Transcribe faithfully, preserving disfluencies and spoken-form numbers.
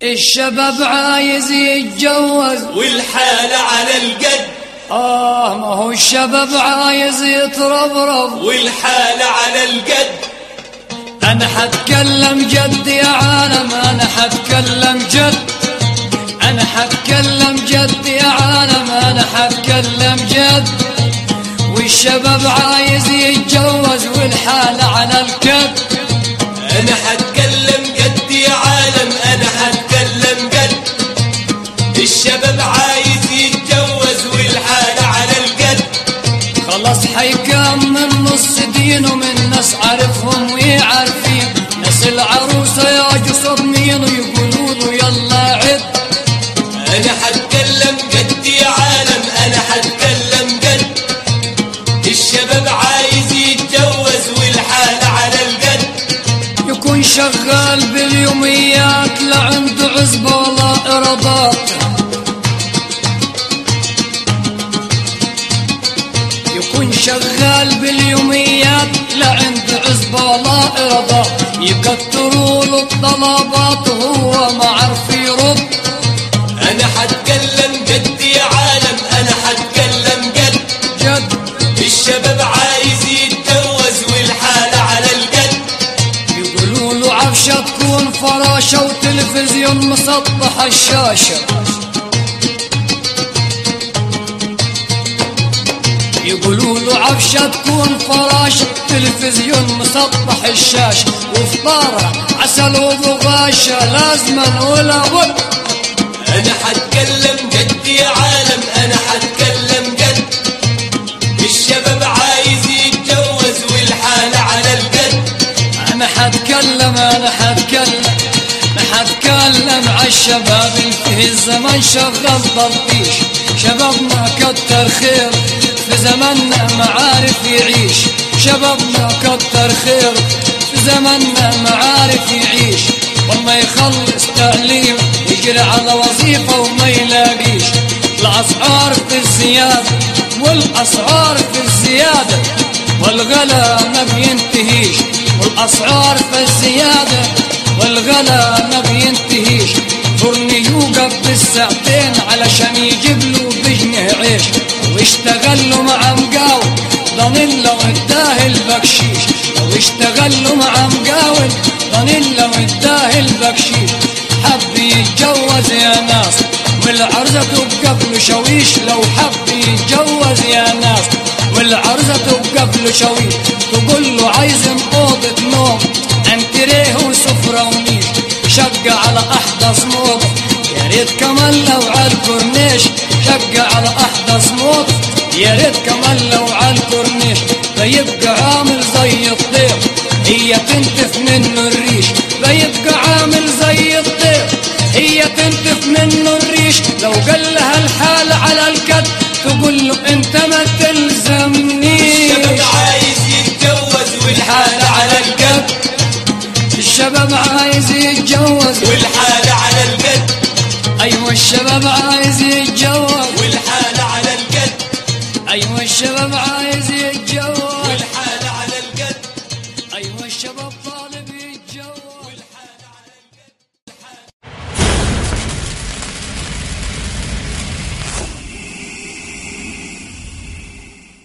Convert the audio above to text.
الشباب عايز يتجوز والحالة على القد. آه ما هو الشباب عايز يتربرب والحالة على القد. أنا حتكلم جد يا عالم، أنا حتكلم جد، أنا حتكلم جد يا عالم، أنا حتكلم جد. والشباب عايز يتجوز والحالة على الكد. أنا حتكلم جد يا عالم، أنا حتكلم جد. الشباب عايز يتجوز والحالة على القد. خلاص حيكمل نص دين ومن ناس عارفهم ويعرفين، ناس العروسة ياجوا صدمين ويقولوا له يلا عد. أنا حتكلم جد يا عالم، أنا حتكلم جد. الشباب عايز يتجوز والحالة على القد. يكون شغال باليوميات لا عنده عزبة ولا إرادات، يكون شغال باليوميات لا عنده عزبة ولا إرادات. يكتروا له الطلبات وهو ما عرف يرد. أنا حتكلم جد يا عالم، أنا حتكلم جد جد. الشباب عايز يتجوز والحالة على القد. يقولوا له عفشة تكون فراشة وتلفزيون مسطح الشاشة، يقولوا له عفشة تكون فراشة تلفزيون مسطح الشاشة، وفطارة عسل وبغاشة لازما ولا بد. أنا حتكلم جد يا عالم، أنا حتكلم جد. الشباب عايز يتجوز والحالة على القد. أنا حتكلم أنا حتكلم أنا حتكلم عالشباب اللي في الزمن شغل ضبيش. شبابنا كتر خير في زمننا ما عارف يعيش، شبابنا كتر خير في زمننا ما عارف يعيش. وما يخلص تعليم يجري على وظيفة وما يلاقيش. الأسعار في الزيادة والأسعار في الزيادة والغلا ما بينتهيش، والأسعار في الزيادة والغلا ما بينتهيش. فرن يوقف بالساعتين علشان يجيب له بجنيه عيش، واشتغل له مع مقاول ضنيلا واداه البكشيش، واشتغل له مع مقاول ضنيلا واداه البكشيش. حب يتجوز يا ناس والعرزة تبقى له شويش، لو حب يتجوز يا ناس والعرزة تبقى له شويش. تقول له عايز أوضة نوم انتريه وسفرة ونيش، شقة على أحدث موضة يا ريت كمان لو على الكورنيش، شقة على أحدث موضة يا ريت كمان لو على الكورنيش. بيبقى عامل زي الطير هي تنتف منه الريش، بيبقى عامل زي الطير هي تنتف منه الريش. لو قال لها الحال على الكد تقول له انت ما تلزمنيش. الشباب عايز يتجوز والحالة على القد. الشباب عايز يتجوز والحالة على القد. أيوة الشباب عايز يتجوز والحالة على القد. أيوة الشباب عايز يتجوز.